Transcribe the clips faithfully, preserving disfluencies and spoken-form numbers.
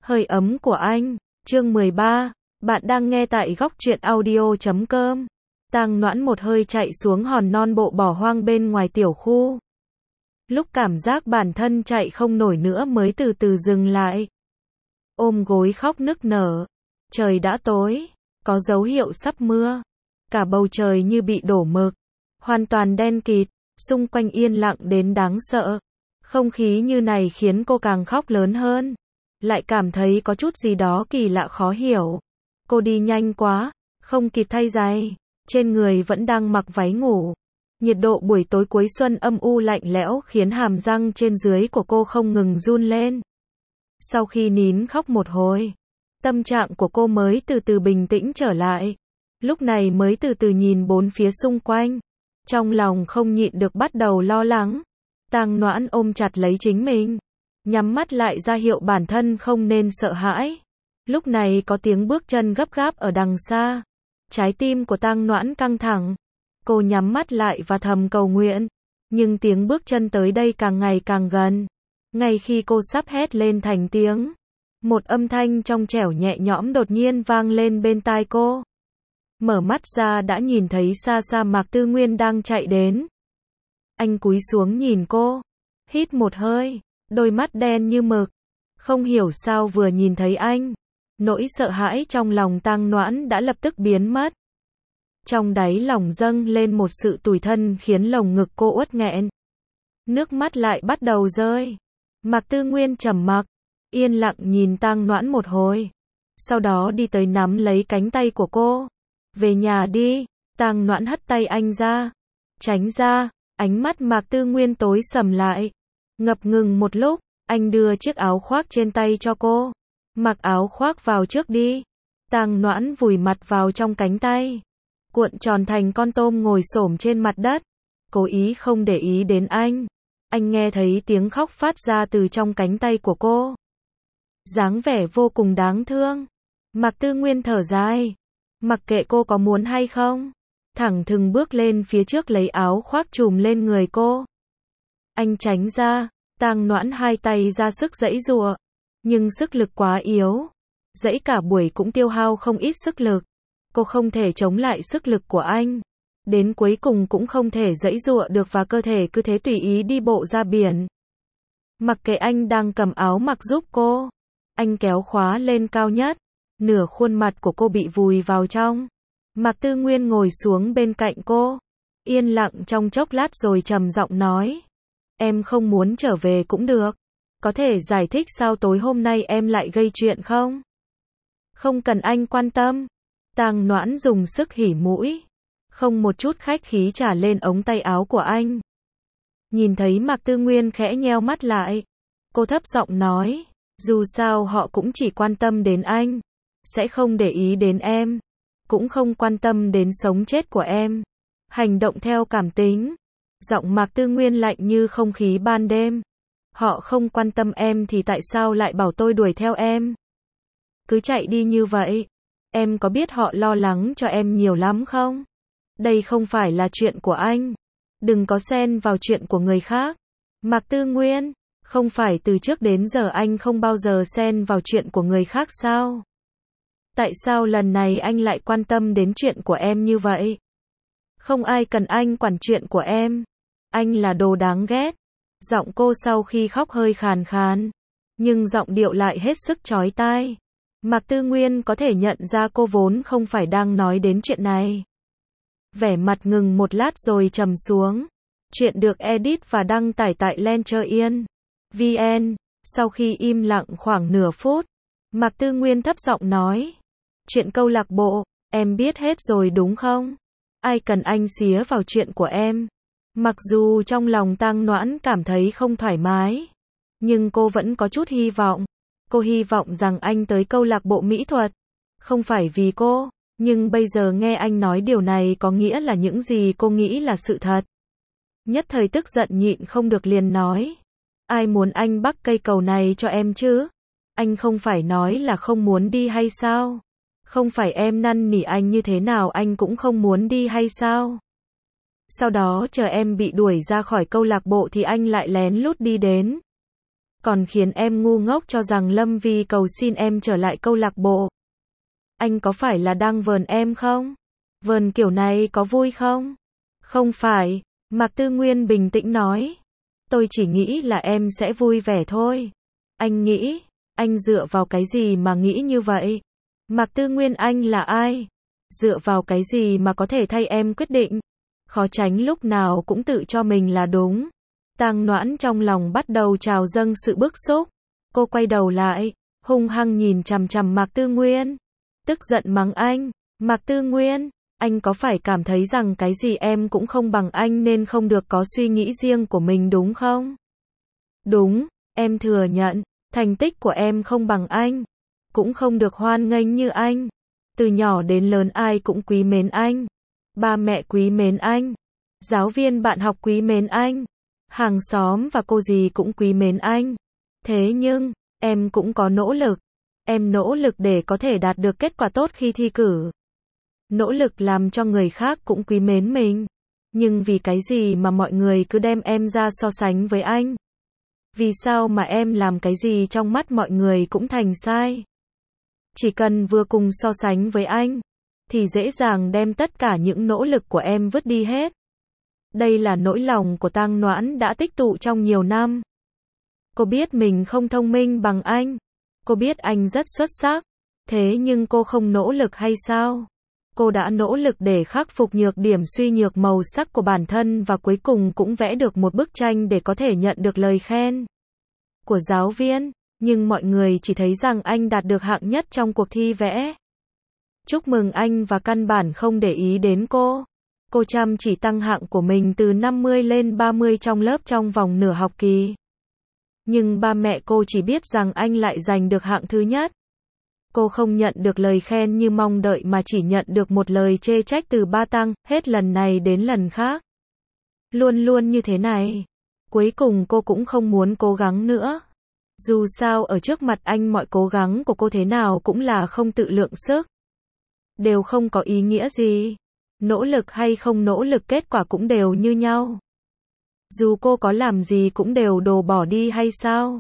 Hơi ấm của anh, chương mười ba, bạn đang nghe tại góc truyện audio chấm com. Tang Noãn một hơi chạy xuống hòn non bộ bỏ hoang bên ngoài tiểu khu. Lúc cảm giác bản thân chạy không nổi nữa mới từ từ dừng lại. Ôm gối khóc nức nở. Trời đã tối, có dấu hiệu sắp mưa. Cả bầu trời như bị đổ mực, hoàn toàn đen kịt, xung quanh yên lặng đến đáng sợ. Không khí như này khiến cô càng khóc lớn hơn. Lại cảm thấy có chút gì đó kỳ lạ khó hiểu. Cô đi nhanh quá, không kịp thay giày, trên người vẫn đang mặc váy ngủ. Nhiệt độ buổi tối cuối xuân âm u lạnh lẽo khiến hàm răng trên dưới của cô không ngừng run lên. Sau khi nín khóc một hồi, tâm trạng của cô mới từ từ bình tĩnh trở lại. Lúc này mới từ từ nhìn bốn phía xung quanh. Trong lòng không nhịn được bắt đầu lo lắng. Tang Noãn ôm chặt lấy chính mình, nhắm mắt lại ra hiệu bản thân không nên sợ hãi. Lúc này có tiếng bước chân gấp gáp ở đằng xa. Trái tim của Tang Noãn căng thẳng. Cô nhắm mắt lại và thầm cầu nguyện. Nhưng tiếng bước chân tới đây càng ngày càng gần. Ngay khi cô sắp hét lên thành tiếng, một âm thanh trong trẻo nhẹ nhõm đột nhiên vang lên bên tai cô. Mở mắt ra đã nhìn thấy xa xa Mạc Tư Nguyên đang chạy đến. Anh cúi xuống nhìn cô, hít một hơi, đôi mắt đen như mực. Không hiểu sao vừa nhìn thấy anh, nỗi sợ hãi trong lòng Tang Noãn đã lập tức biến mất. Trong đáy lòng dâng lên một sự tủi thân khiến lồng ngực cô uất nghẹn. Nước mắt lại bắt đầu rơi. Mạc Tư Nguyên trầm mặc, yên lặng nhìn Tang Noãn một hồi. Sau đó đi tới nắm lấy cánh tay của cô. Về nhà đi. Tang Noãn hất tay anh ra. Tránh ra. Ánh mắt Mạc Tư Nguyên tối sầm lại. Ngập ngừng một lúc, anh đưa chiếc áo khoác trên tay cho cô. Mặc áo khoác vào trước đi. Tang Noãn vùi mặt vào trong cánh tay, cuộn tròn thành con tôm ngồi xổm trên mặt đất, cố ý không để ý đến anh. Anh nghe thấy tiếng khóc phát ra từ trong cánh tay của cô. Dáng vẻ vô cùng đáng thương. Mạc Tư Nguyên thở dài. Mặc kệ cô có muốn hay không, thẳng thừng bước lên phía trước lấy áo khoác trùm lên người cô. Anh tránh ra. Tang Noãn hai tay ra sức giãy giụa, nhưng sức lực quá yếu. Giãy cả buổi cũng tiêu hao không ít sức lực. Cô không thể chống lại sức lực của anh. Đến cuối cùng cũng không thể giãy giụa được và cơ thể cứ thế tùy ý đi bộ ra biển. Mặc kệ anh đang cầm áo mặc giúp cô, anh kéo khóa lên cao nhất. Nửa khuôn mặt của cô bị vùi vào trong. Mạc Tư Nguyên ngồi xuống bên cạnh cô, yên lặng trong chốc lát rồi trầm giọng nói. Em không muốn trở về cũng được. Có thể giải thích sao tối hôm nay em lại gây chuyện không? Không cần anh quan tâm. Tang Noãn dùng sức hỉ mũi, không một chút khách khí trả lên ống tay áo của anh. Nhìn thấy Mạc Tư Nguyên khẽ nheo mắt lại, cô thấp giọng nói, dù sao họ cũng chỉ quan tâm đến anh, sẽ không để ý đến em, cũng không quan tâm đến sống chết của em, hành động theo cảm tính. Giọng Mạc Tư Nguyên lạnh như không khí ban đêm. Họ không quan tâm em thì tại sao lại bảo tôi đuổi theo em? Cứ chạy đi như vậy. Em có biết họ lo lắng cho em nhiều lắm không? Đây không phải là chuyện của anh. Đừng có xen vào chuyện của người khác. Mạc Tư Nguyên, không phải từ trước đến giờ anh không bao giờ xen vào chuyện của người khác sao? Tại sao lần này anh lại quan tâm đến chuyện của em như vậy? Không ai cần anh quản chuyện của em. Anh là đồ đáng ghét. Giọng cô sau khi khóc hơi khàn khàn, nhưng giọng điệu lại hết sức chói tai. Mạc Tư Nguyên có thể nhận ra cô vốn không phải đang nói đến chuyện này. Vẻ mặt ngừng một lát rồi trầm xuống. Chuyện được edit và đăng tải tại Lencher.in vn. Sau khi im lặng khoảng nửa phút, Mạc Tư Nguyên thấp giọng nói. Chuyện câu lạc bộ, em biết hết rồi đúng không? Ai cần anh xía vào chuyện của em? Mặc dù trong lòng Tang Noãn cảm thấy không thoải mái, nhưng cô vẫn có chút hy vọng. Cô hy vọng rằng anh tới câu lạc bộ mỹ thuật. Không phải vì cô, nhưng bây giờ nghe anh nói điều này có nghĩa là những gì cô nghĩ là sự thật. Nhất thời tức giận nhịn không được liền nói. Ai muốn anh bắc cây cầu này cho em chứ? Anh không phải nói là không muốn đi hay sao? Không phải em năn nỉ anh như thế nào anh cũng không muốn đi hay sao? Sau đó chờ em bị đuổi ra khỏi câu lạc bộ thì anh lại lén lút đi đến còn khiến em ngu ngốc cho rằng Lâm Vi cầu xin em trở lại câu lạc bộ. Anh có phải là đang vờn em không? Vờn kiểu này có vui không? Không phải, Mạc Tư Nguyên bình tĩnh nói. Tôi chỉ nghĩ là em sẽ vui vẻ thôi. Anh nghĩ, anh dựa vào cái gì mà nghĩ như vậy? Mạc Tư Nguyên, anh là ai? Dựa vào cái gì mà có thể thay em quyết định? Khó tránh lúc nào cũng tự cho mình là đúng. Tang Noãn trong lòng bắt đầu trào dâng sự bức xúc. Cô quay đầu lại, hung hăng nhìn chằm chằm Mạc Tư Nguyên. Tức giận mắng anh. Mạc Tư Nguyên, anh có phải cảm thấy rằng cái gì em cũng không bằng anh nên không được có suy nghĩ riêng của mình đúng không? Đúng, em thừa nhận, thành tích của em không bằng anh. Cũng không được hoan nghênh như anh. Từ nhỏ đến lớn ai cũng quý mến anh. Ba mẹ quý mến anh. Giáo viên bạn học quý mến anh. Hàng xóm và cô dì cũng quý mến anh. Thế nhưng, em cũng có nỗ lực. Em nỗ lực để có thể đạt được kết quả tốt khi thi cử. Nỗ lực làm cho người khác cũng quý mến mình. Nhưng vì cái gì mà mọi người cứ đem em ra so sánh với anh? Vì sao mà em làm cái gì trong mắt mọi người cũng thành sai? Chỉ cần vừa cùng so sánh với anh, thì dễ dàng đem tất cả những nỗ lực của em vứt đi hết. Đây là nỗi lòng của Tang Noãn đã tích tụ trong nhiều năm. Cô biết mình không thông minh bằng anh. Cô biết anh rất xuất sắc. Thế nhưng cô không nỗ lực hay sao? Cô đã nỗ lực để khắc phục nhược điểm suy nhược màu sắc của bản thân và cuối cùng cũng vẽ được một bức tranh để có thể nhận được lời khen của giáo viên. Nhưng mọi người chỉ thấy rằng anh đạt được hạng nhất trong cuộc thi vẽ. Chúc mừng anh và căn bản không để ý đến cô. Cô chăm chỉ tăng hạng của mình từ năm mươi lên ba mươi trong lớp trong vòng nửa học kỳ. Nhưng ba mẹ cô chỉ biết rằng anh lại giành được hạng thứ nhất. Cô không nhận được lời khen như mong đợi mà chỉ nhận được một lời chê trách từ ba Tăng, hết lần này đến lần khác. Luôn luôn như thế này. Cuối cùng cô cũng không muốn cố gắng nữa. Dù sao ở trước mặt anh mọi cố gắng của cô thế nào cũng là không tự lượng sức. Đều không có ý nghĩa gì. Nỗ lực hay không nỗ lực kết quả cũng đều như nhau. Dù cô có làm gì cũng đều đổ bỏ đi hay sao?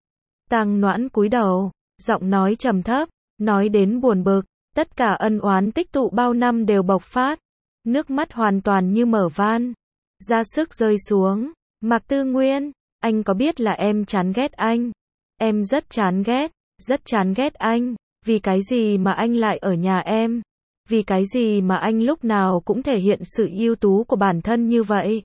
Tang Noãn cúi đầu, giọng nói trầm thấp, nói đến buồn bực, tất cả ân oán tích tụ bao năm đều bộc phát. Nước mắt hoàn toàn như mở van, ra sức rơi xuống. Mạc Tư Nguyên, anh có biết là em chán ghét anh? Em rất chán ghét, rất chán ghét anh. Vì cái gì mà anh lại ở nhà em? Vì cái gì mà anh lúc nào cũng thể hiện sự ưu tú của bản thân như vậy?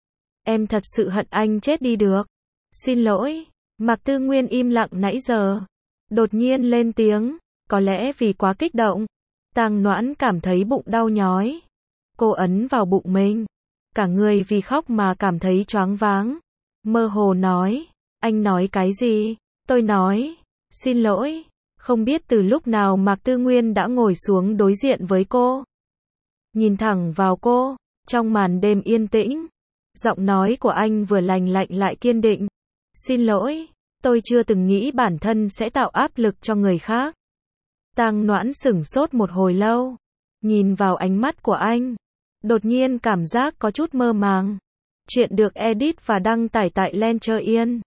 Em thật sự hận anh chết đi được. Xin lỗi. Mạc Tư Nguyên im lặng nãy giờ. Đột nhiên lên tiếng. Có lẽ vì quá kích động. Tang Noãn cảm thấy bụng đau nhói. Cô ấn vào bụng mình. Cả người vì khóc mà cảm thấy choáng váng. Mơ hồ nói. Anh nói cái gì? Tôi nói. Xin lỗi. Không biết từ lúc nào Mạc Tư Nguyên đã ngồi xuống đối diện với cô. Nhìn thẳng vào cô. Trong màn đêm yên tĩnh. Giọng nói của anh vừa lành lạnh lại kiên định. Xin lỗi. Tôi chưa từng nghĩ bản thân sẽ tạo áp lực cho người khác. Tang Noãn sửng sốt một hồi lâu. Nhìn vào ánh mắt của anh. Đột nhiên cảm giác có chút mơ màng. Chuyện được edit và đăng tải tại Lencher Yên.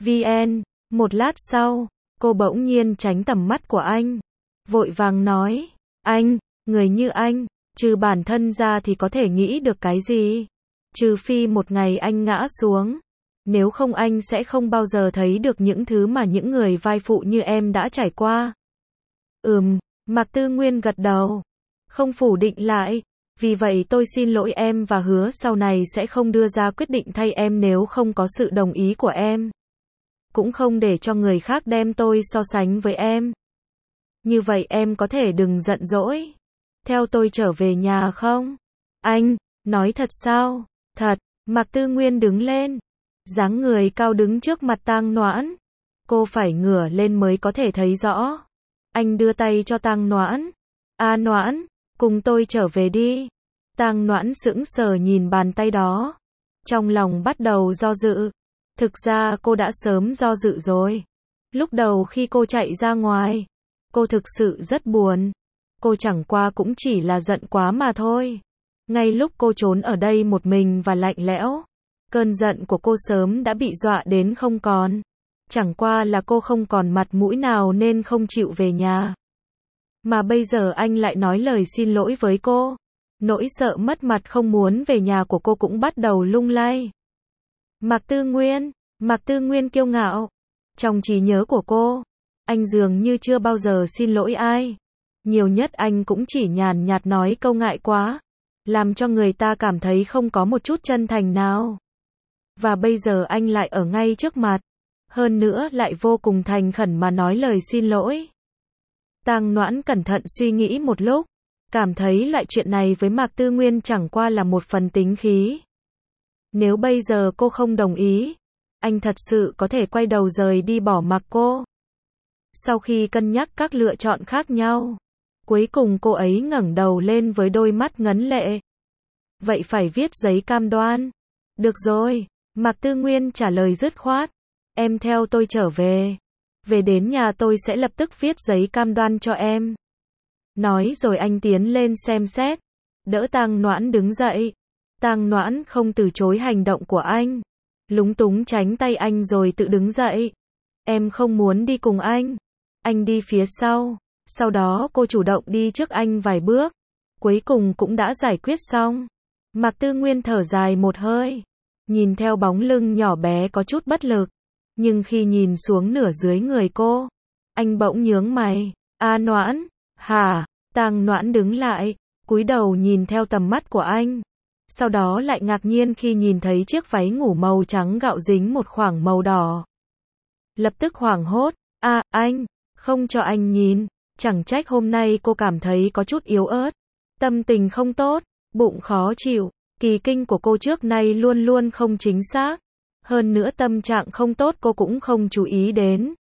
vn. Một lát sau, cô bỗng nhiên tránh tầm mắt của anh. Vội vàng nói. Anh, người như anh, trừ bản thân ra thì có thể nghĩ được cái gì? Trừ phi một ngày anh ngã xuống. Nếu không anh sẽ không bao giờ thấy được những thứ mà những người vai phụ như em đã trải qua. Ừm, Mạc Tư Nguyên gật đầu. Không phủ định lại. Vì vậy tôi xin lỗi em và hứa sau này sẽ không đưa ra quyết định thay em nếu không có sự đồng ý của em. Cũng không để cho người khác đem tôi so sánh với em. Như vậy em có thể đừng giận dỗi. Theo tôi trở về nhà không? Anh, nói thật sao? Thật. Mạc Tư Nguyên đứng lên. Dáng người cao đứng trước mặt Tang Noãn. Cô phải ngửa lên mới có thể thấy rõ. Anh đưa tay cho Tang Noãn. A Noãn, cùng tôi trở về đi. Tang Noãn sững sờ nhìn bàn tay đó. Trong lòng bắt đầu do dự. Thực ra cô đã sớm do dự rồi. Lúc đầu khi cô chạy ra ngoài, cô thực sự rất buồn. Cô chẳng qua cũng chỉ là giận quá mà thôi. Ngay lúc cô trốn ở đây một mình và lạnh lẽo, cơn giận của cô sớm đã bị dọa đến không còn. Chẳng qua là cô không còn mặt mũi nào nên không chịu về nhà. Mà bây giờ anh lại nói lời xin lỗi với cô. Nỗi sợ mất mặt không muốn về nhà của cô cũng bắt đầu lung lay. Mạc Tư Nguyên, Mạc Tư Nguyên kiêu ngạo. Trong trí nhớ của cô, anh dường như chưa bao giờ xin lỗi ai. Nhiều nhất anh cũng chỉ nhàn nhạt nói câu ngại quá, làm cho người ta cảm thấy không có một chút chân thành nào. Và bây giờ anh lại ở ngay trước mặt, hơn nữa lại vô cùng thành khẩn mà nói lời xin lỗi. Tang Noãn cẩn thận suy nghĩ một lúc, cảm thấy loại chuyện này với Mạc Tư Nguyên chẳng qua là một phần tính khí. Nếu bây giờ cô không đồng ý, anh thật sự có thể quay đầu rời đi bỏ mặc cô. Sau khi cân nhắc các lựa chọn khác nhau, cuối cùng cô ấy ngẩng đầu lên với đôi mắt ngấn lệ. Vậy phải viết giấy cam đoan. Được rồi, Mạc Tư Nguyên trả lời dứt khoát. Em theo tôi trở về. Về đến nhà tôi sẽ lập tức viết giấy cam đoan cho em. Nói rồi anh tiến lên xem xét, đỡ Tang Noãn đứng dậy. Tang Noãn không từ chối hành động của anh, lúng túng tránh tay anh rồi tự đứng dậy. Em không muốn đi cùng anh. Anh đi phía sau. Sau đó cô chủ động đi trước anh vài bước. Cuối cùng cũng đã giải quyết xong. Mạc Tư Nguyên thở dài một hơi, nhìn theo bóng lưng nhỏ bé có chút bất lực. Nhưng khi nhìn xuống nửa dưới người cô, anh bỗng nhướng mày. A Noãn, hả? Tang Noãn đứng lại, cúi đầu nhìn theo tầm mắt của anh. Sau đó lại ngạc nhiên khi nhìn thấy chiếc váy ngủ màu trắng gạo dính một khoảng màu đỏ. Lập tức hoảng hốt. A, à, anh, không cho anh nhìn. Chẳng trách hôm nay cô cảm thấy có chút yếu ớt. Tâm tình không tốt, bụng khó chịu. Kỳ kinh của cô trước nay luôn luôn không chính xác. Hơn nữa tâm trạng không tốt cô cũng không chú ý đến.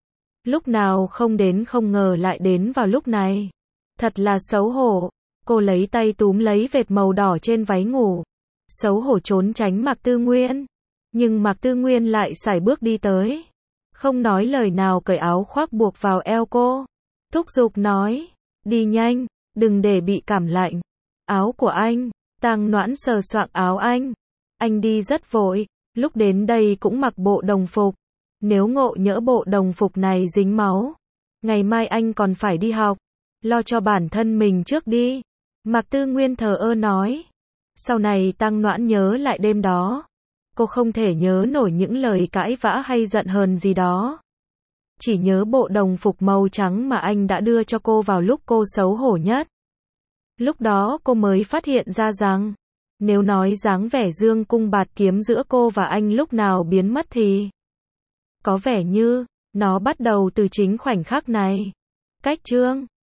Lúc nào không đến không ngờ lại đến vào lúc này. Thật là xấu hổ. Cô lấy tay túm lấy vệt màu đỏ trên váy ngủ. Xấu hổ trốn tránh Mạc Tư Nguyên. Nhưng Mạc Tư Nguyên lại sải bước đi tới. Không nói lời nào cởi áo khoác buộc vào eo cô. Thúc giục nói. Đi nhanh, đừng để bị cảm lạnh. Áo của anh. Tang Noãn sờ soạng áo anh. Anh đi rất vội. Lúc đến đây cũng mặc bộ đồng phục. Nếu ngộ nhỡ bộ đồng phục này dính máu, ngày mai anh còn phải đi học. Lo cho bản thân mình trước đi. Mạc Tư Nguyên thờ ơ nói. Sau này Tang Noãn nhớ lại đêm đó. Cô không thể nhớ nổi những lời cãi vã hay giận hờn gì đó. Chỉ nhớ bộ đồng phục màu trắng mà anh đã đưa cho cô vào lúc cô xấu hổ nhất. Lúc đó cô mới phát hiện ra rằng, nếu nói dáng vẻ dương cung bạt kiếm giữa cô và anh lúc nào biến mất thì có vẻ như nó bắt đầu từ chính khoảnh khắc này. Cách chương